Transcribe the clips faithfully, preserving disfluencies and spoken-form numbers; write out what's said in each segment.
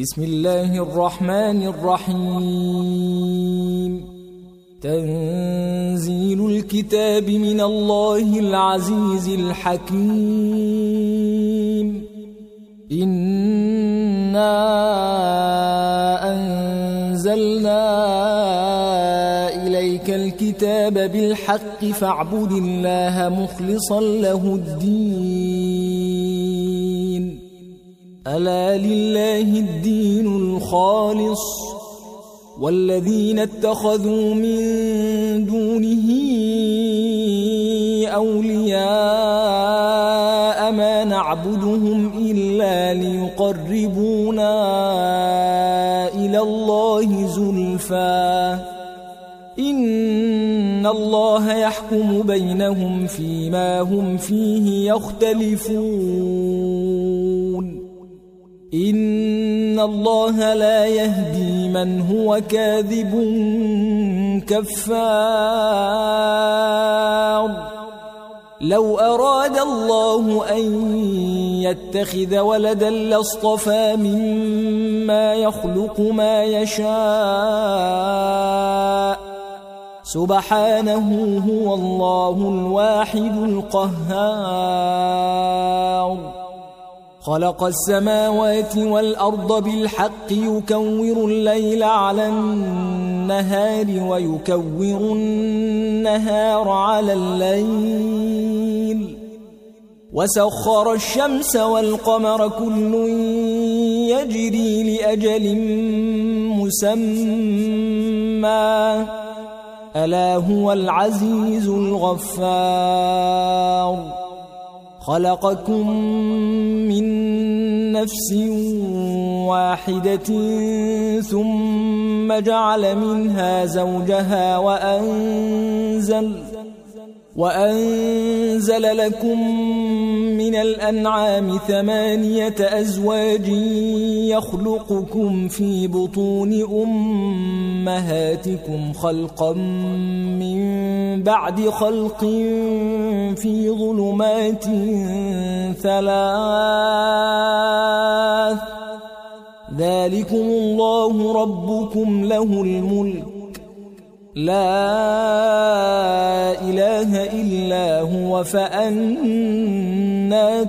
بسم الله الرحمن الرحيم تنزيل الكتاب من الله العزيز الحكيم إنا أنزلنا إليك الكتاب بالحق فاعبد الله مخلصا له الدين ألا لله الدين الخالص والذين اتخذوا من دونه أولياء ما نعبدهم إلا ليقربونا إلى الله زلفى إن الله يحكم بينهم فيما هم فيه يختلفون إن الله لا يهدي من هو كاذب كفار لو أراد الله أن يتخذ ولدا لاصطفى مما يخلق ما يشاء سبحانه هو الله الواحد القهار خلق السماوات والأرض بالحق يكور الليل على النهار ويكور النهار على الليل وسخر الشمس والقمر كل يجري لأجل مسمى ألا هو العزيز الغفار خلقكم من نفس واحدة ثم جعل منها زوجها وأنزل وأنزل لكم من الأنعام ثمانية أزواج يخلقكم في بطون أمهاتكم خلقا من بعد خلق في ظلمات ثلاث ذلكم الله ربكم له الملك لا إله إلا هو فأنى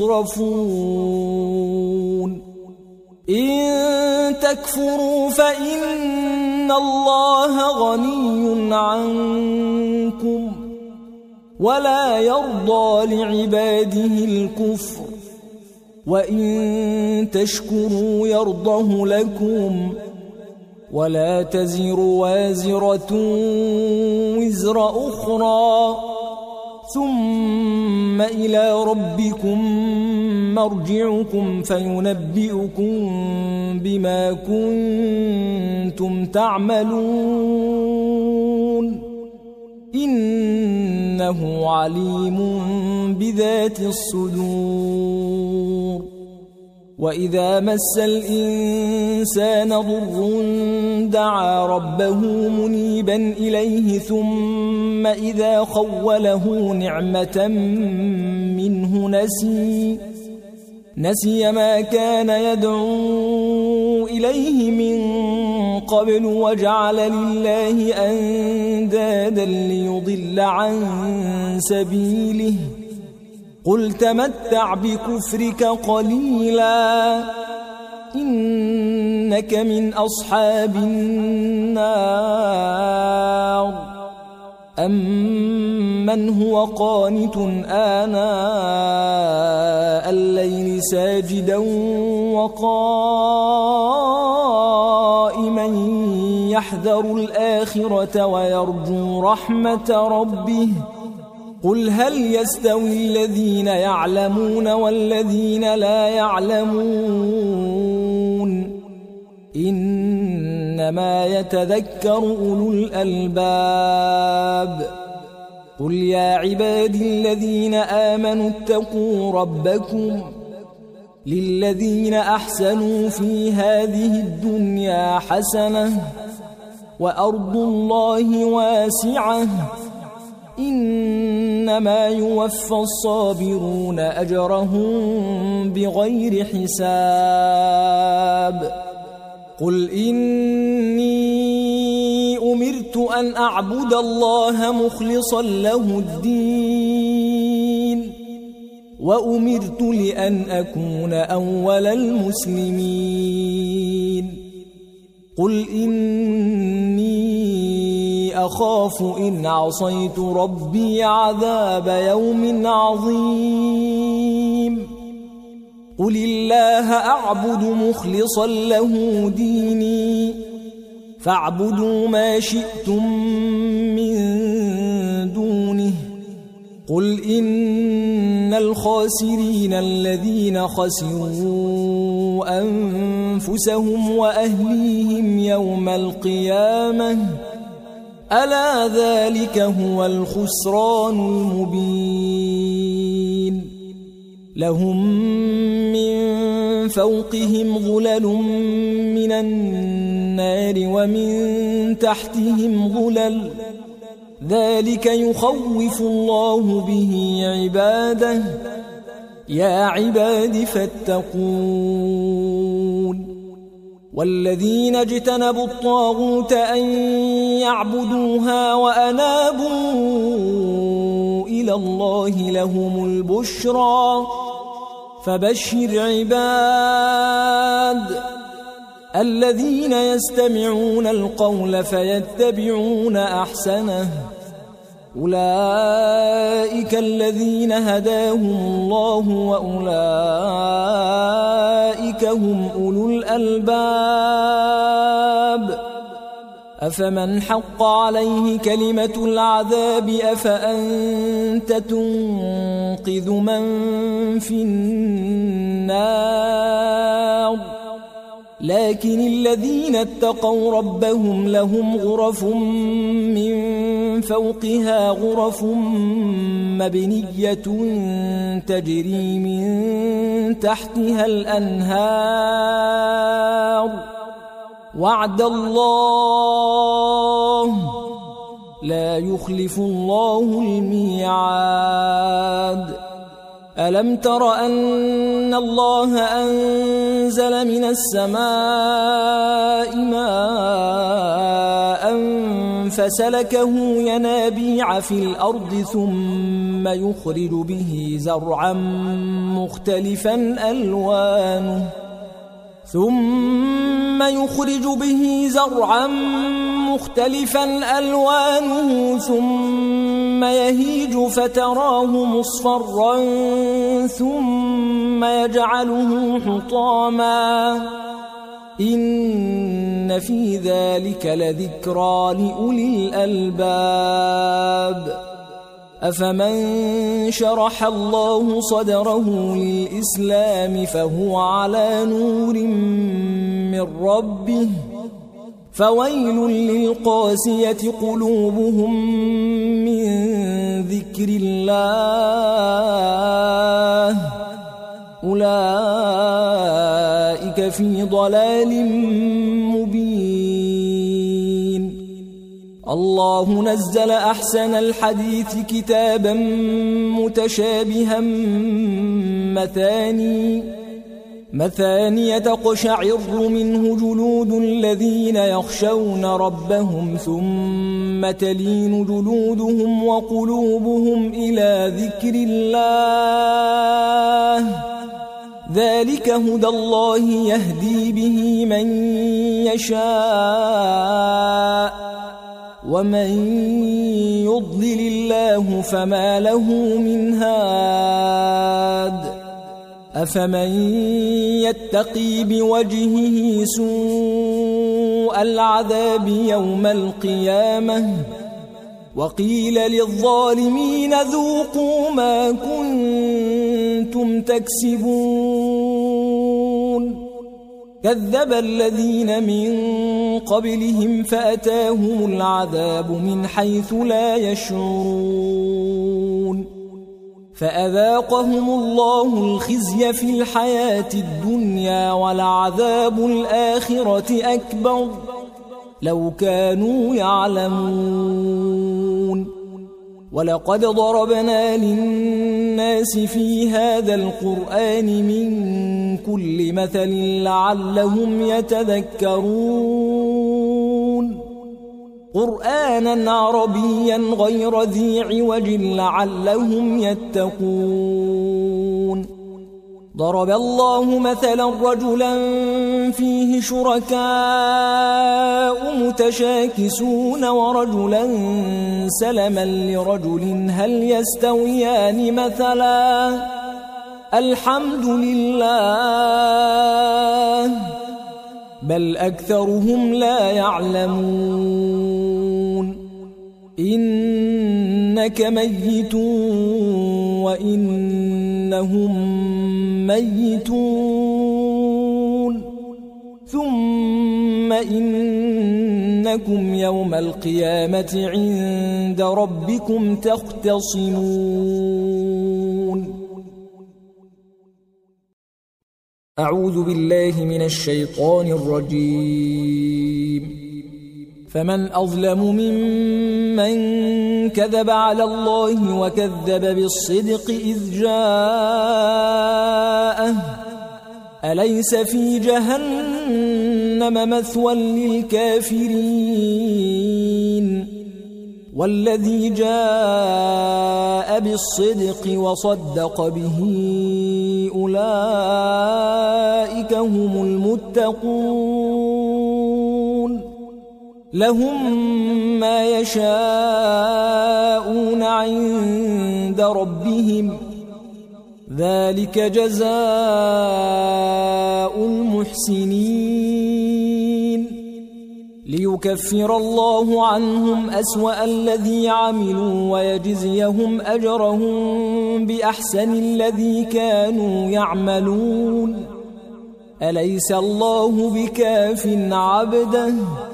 تصرفون إن تكفروا فإن الله غني عنكم ولا يرضى لعباده الكفر وإن تشكروا يرضه لكم ولا تزر وازرة وزر أخرى ثم إلى ربكم مرجعكم فينبئكم بما كنتم تعملون إنه عليم بذات الصدور وإذا مس الإنسان ضر دعا ربه منيبا إليه ثم إذا خوله نعمة منه نسي نسي ما كان يدعو إليه من قبل وجعل لله أندادا ليضل عن سبيله قل تمتع بكفرك قليلا إنك من أصحاب النار أمن هو قانت آناء الليل ساجدا وقائما يحذر الآخرة ويرجو رحمة ربه قل هل يستوي الذين يعلمون والذين لا يعلمون إنما يتذكر أولو الألباب قل يا عبادي الذين آمنوا اتقوا ربكم للذين أحسنوا في هذه الدنيا حسنة وأرض الله واسعة إنما يوفى الصابرون أجرهم بغير حساب قل إني أمرت أن أعبد الله مخلصا له الدين وأمرت لأن أكون أول المسلمين قل إني أخاف إن عصيت ربي عذاب يوم عظيم قل الله أعبد مخلصا له ديني فاعبدوا ما شئتم من دونه قل إن الخاسرين الذين خسروا أنفسهم وأهليهم يوم القيامة ألا ذلك هو الخسران المبين لهم من فوقهم ظلل من النار ومن تحتهم ظلل ذلك يخوف الله به عباده يا عباد فاتقون والذين اجتنبوا الطاغوت أن يعبدوها وأنابوا إلى الله لهم البشرى فبشر عباد الذين يستمعون القول فيتبعون أحسنه أولئك الذين هداهم الله وأولئك هم أولو الألباب أفمن حق عليه كلمة العذاب أفأنت تنقذ من في النار لكن الذين اتقوا ربهم لهم غرف من فوقها غرف مبنية تجري من تحتها الأنهار وعد الله لا يخلف الله الميعاد ألم تر أن الله أنزل من السماء ماء فسلكه ينابيع في الأرض ثم يخرج به زرعا مختلفا ألوانه ثم يخرج به زرعا مختلفا ألوانه ثم يهيج فتراه مصفرا ثم يجعله حطاما إن في ذلك لذكرى لأولي الألباب أفمن شرح الله صدره للإسلام فهو على نور من ربه فويل للقاسية قلوبهم من ذكر الله أولئك في ضلال مبين الله نزل أحسن الحديث كتابا متشابها مثاني مثانية تقشعر منه جلود الذين يخشون ربهم ثم تلين جلودهم وقلوبهم إلى ذكر الله ذلك هدى الله يهدي به من يشاء ومن يضلل الله فما له من هاد أفمن يتقي بوجهه سوء العذاب يوم القيامة وقيل للظالمين ذوقوا ما كنتم تكسبون كذب الذين من قبلهم فأتاهم العذاب من حيث لا يشعرون فأذاقهم الله الخزي في الحياة الدنيا ولعذاب الآخرة أكبر لو كانوا يعلمون ولقد ضربنا للناس في هذا القرآن من كل مثل لعلهم يتذكرون قرآنا عربيا غير ذي عوج لعلهم يتقون ضرب الله مثلا رجلا فيه شركاء متشاكسون ورجلا سلما لرجل هل يستويان مثلا الحمد لله بل أكثرهم لا يعلمون إنك ميت وإنهم ميتون ثم إنكم يوم القيامة عند ربكم تختصمون. أعوذ بالله من الشيطان الرجيم. فمن أظلم ممن كذب على الله وكذب بالصدق إذ جاءه أليس في جهنم مثوى للكافرين والذي جاء بالصدق وصدق به أولئك هم المتقون لهم ما يشاءون عند ربهم ذلك جزاء المحسنين ليكفر الله عنهم أسوأ الذي عملوا ويجزيهم أجرهم بأحسن الذي كانوا يعملون أليس الله بكاف عبده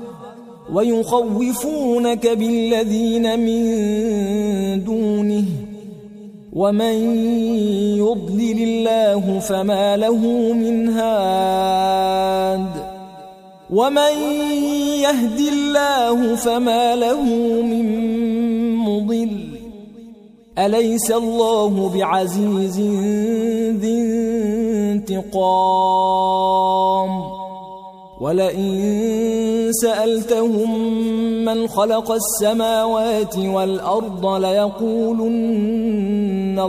ويخوفونك بالذين من دونه ومن يضلل الله فما له من هاد ومن يهد الله فما له من مضل أليس الله بعزيز ذي انتقام ولئن سألتهم من خلق السماوات والأرض ليقولن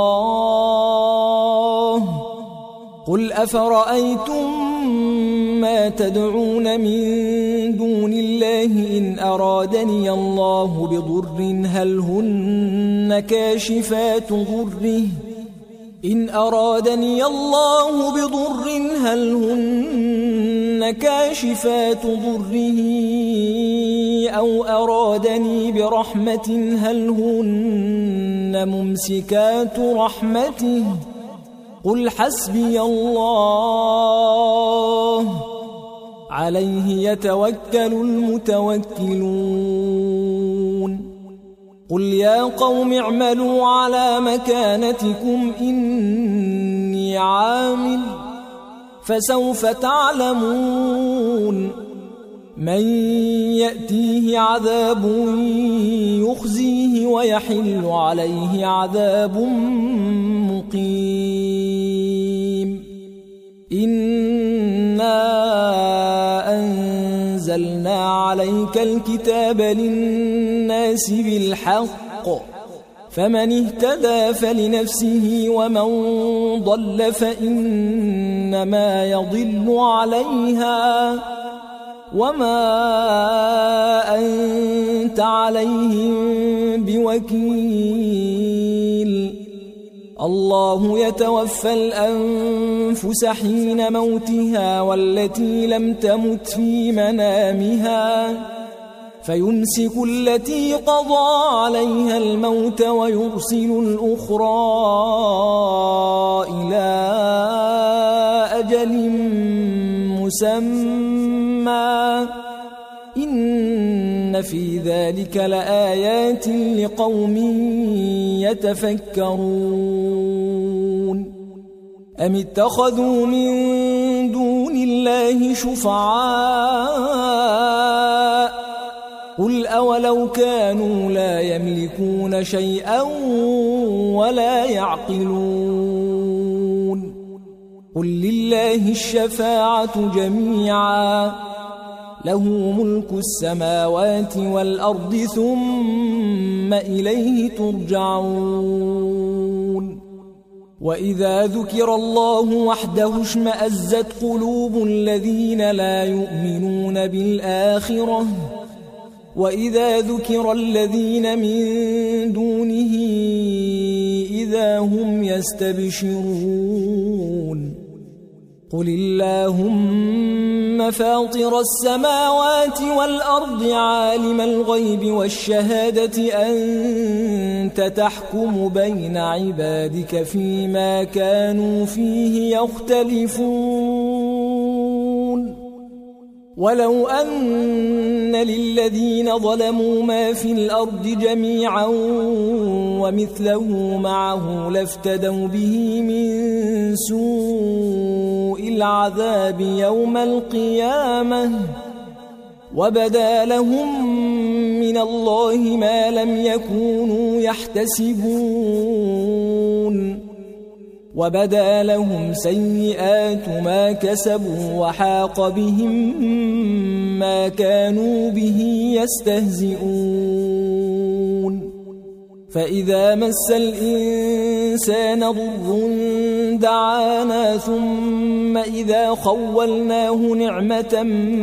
الله قل أفرأيتم ما تدعون من دون الله إن أرادني الله بضر هل هن كاشفات ضره إن أرادني الله بضر هل هن كاشفات ضره أو أرادني برحمة هل هن ممسكات رحمته قل حسبي الله عليه يتوكل المتوكلون قل يا قوم اعملوا على مكانتكم إني عامل فسوف تعلمون من يأتيه عذاب يخزيه ويحل عليه عذاب مقيم إنا أنزلنا عليك الكتاب للناس بالحق فمن اهتدى فلنفسه ومن ضل فإنما يضل عليها وما أنت عليهم بوكيل الله يتوفى الأنفس حين موتها والتي لم تمت في منامها فيمسك التي قضى عليها الموت ويرسل الأخرى إلى أجل مسمى إن في ذلك لآيات لقوم يتفكرون أم اتخذوا من دون الله شفعاء قل أولو كانوا لا يملكون شيئا ولا يعقلون قل لله الشفاعة جميعا له ملك السماوات والأرض ثم إليه ترجعون وإذا ذكر الله وحده اشمأزت قلوب الذين لا يؤمنون بالآخرة وإذا ذكر الذين من دونه إذا هم يستبشرون قل اللهم فاطر السماوات والأرض عالم الغيب والشهادة أنت تحكم بين عبادك فيما كانوا فيه يختلفون ولو أن للذين ظلموا ما في الأرض جميعا ومثله معه لافتدوا به من سوء العذاب يوم القيامة وبدا لهم من الله ما لم يكونوا يحتسبون وبدا لهم سيئات ما كسبوا وحاق بهم ما كانوا به يستهزئون فإذا مس الإنسان ضر دعانا ثم إذا خولناه نعمة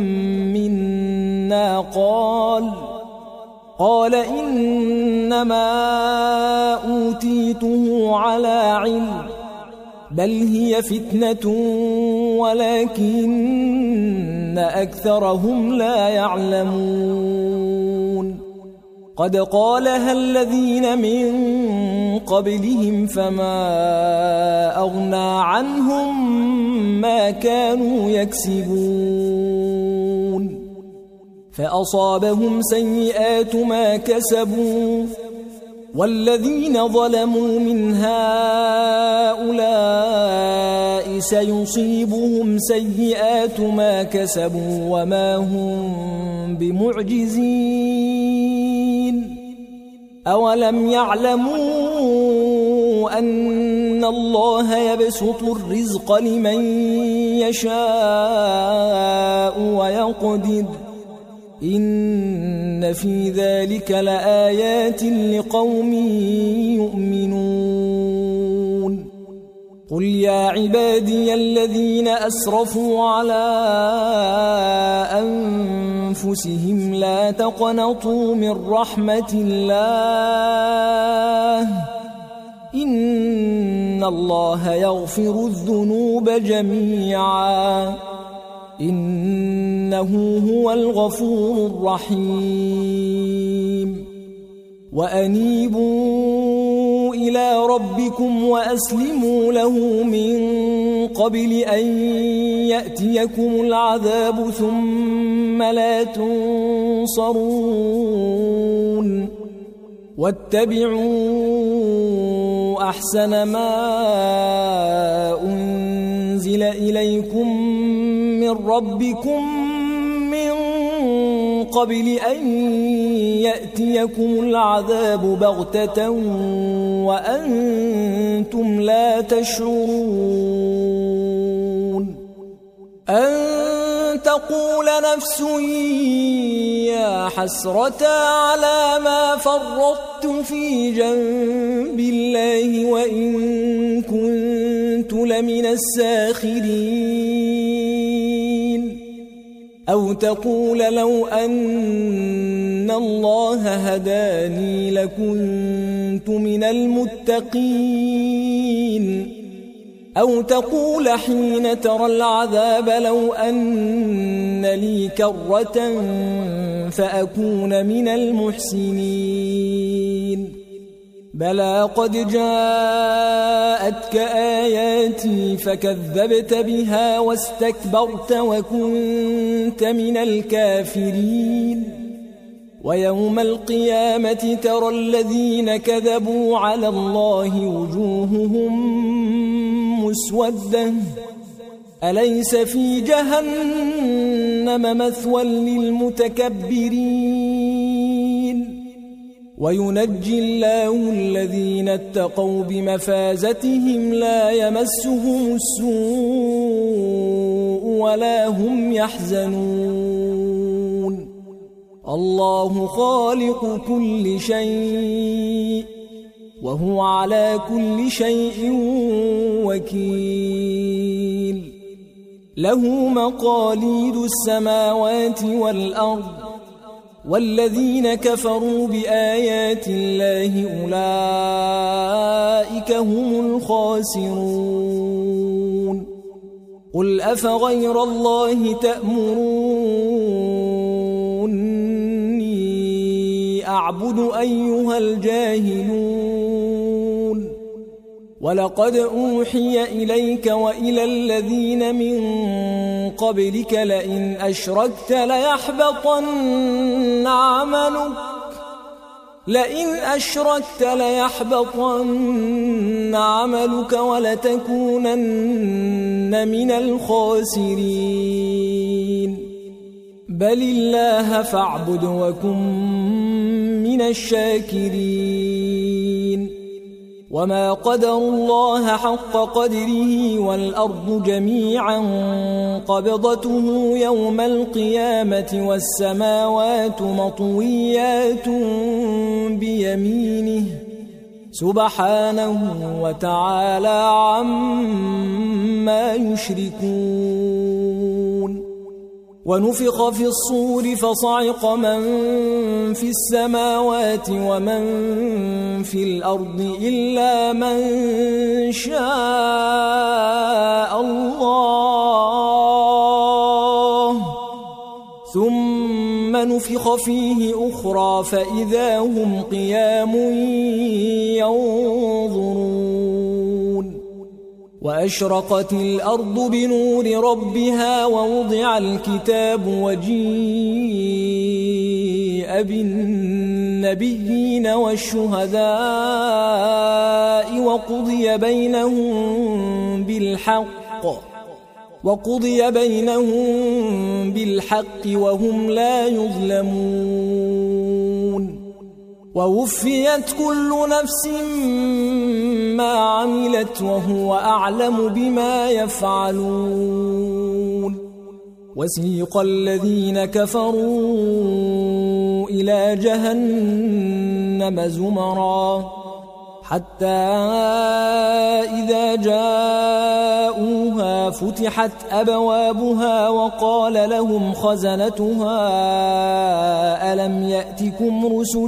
منا قال قال إنما أوتيته على علم بل هي فتنة ولكن أكثرهم لا يعلمون قد قالها الذين من قبلهم فما أغنى عنهم ما كانوا يكسبون فأصابهم سيئات ما كسبوا والذين ظلموا من هؤلاء سيصيبهم سيئات ما كسبوا وما هم بمعجزين أولم يعلموا أن الله يبسط الرزق لمن يشاء ويقدر إن في ذلك لآيات لقوم يؤمنون قل يا عبادي الذين أسرفوا على أنفسهم لا تقنطوا من رحمة الله إن الله يغفر الذنوب جميعا إنه هو الغفور الرحيم وأنيبوا إلى ربكم وأسلموا له من قبل أن يأتيكم العذاب ثم لا تنصرون واتبعوا أحسن ما أنزل إليكم من ربكم من قبل أن يأتيكم العذاب بغتة وأنتم لا تشعرون أن تقول نفس يا حسرة على ما فرطت في جنب الله وإن كنت لمن الساخرين أو تقول لو أن الله هداني لكنت من المتقين أو تقول حين ترى العذاب لو أن لي كرة فأكون من المحسنين بلى قد جاءتك آياتي فكذبت بها واستكبرت وكنت من الكافرين ويوم القيامة ترى الذين كذبوا على الله وجوههم مسودة أليس في جهنم مثوى للمتكبرين وينجي الله الذين اتقوا بمفازتهم لا يمسهم السوء ولا هم يحزنون الله خالق كل شيء وهو على كل شيء وكيل له مقاليد السماوات والأرض والذين كفروا بآيات الله أولئك هم الخاسرون قل أفغير الله تأمروني أعبد أيها الجاهلون ولقد أوحي إليك وإلى الذين من قبلك لئن أشركت ليحبطن عملك لئن أشركت ليحبطن عملك ولتكونن من الخاسرين بل الله فاعبد وكن من الشاكرين وما قدروا الله حق قدره والأرض جميعا قبضته يوم القيامة والسماوات مطويات بيمينه سبحانه وتعالى عما يشركون ونفخ في الصور فصعق من في السماوات ومن في الأرض إلا من شاء الله ثم نفخ فيه أخرى فإذا هم قيام ينظرون وأشرقت الأرض بنور ربها ووضع الكتاب وجيء بالنبيين والشهداء وقضي بينهم بالحق وقضي بينهم بالحق وهم لا يظلمون ووفيت كل نفس ما عملت وهو أعلم بما يفعلون وسيق الذين كفروا إلى جهنم زمرا حتى إذا جاءوها فتحت أبوابها وقال لهم خزنتها ألم يأتكم رسل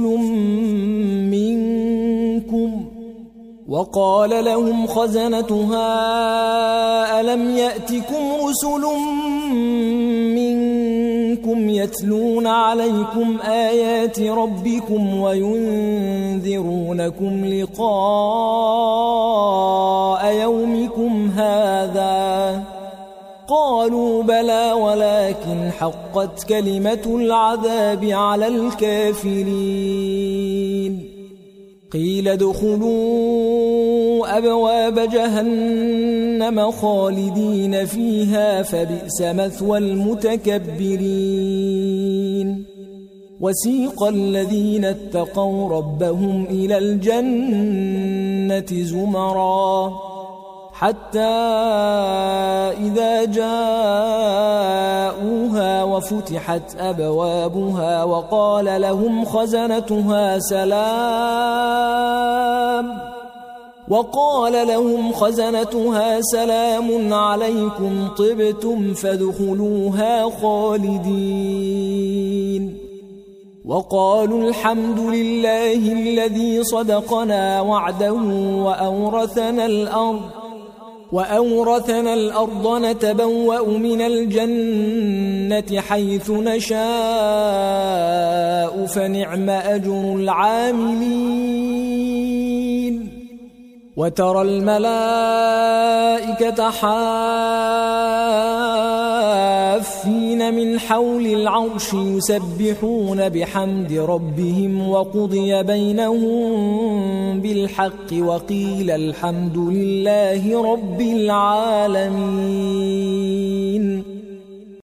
منكم وقال لهم خزنتها ألم يأتكم رسل منكم يتلون عليكم آيات ربكم وينذرونكم لقاء يومكم هذا قالوا بلى ولكن حقت كلمة العذاب على الكافرين قيل ادخلوا أبواب جهنم خالدين فيها فبئس مثوى المتكبرين وسيق الذين اتقوا ربهم إلى الجنة زمرا حتى إذا جاءوها وفتحت أبوابها وقال لهم خزنتها سلام وقال لهم خزنتها سلام عليكم طبتم فادخلوها خالدين وقالوا الحمد لله الذي صدقنا وعده وأورثنا الأرض وأورثنا الأرض نتبوأ من الجنة حيث نشاء فنعم أجر العاملين وترى الملائكة حافين من حول العرش يسبحون بحمد ربهم وقضي بينهم بالحق وقيل الحمد لله رب العالمين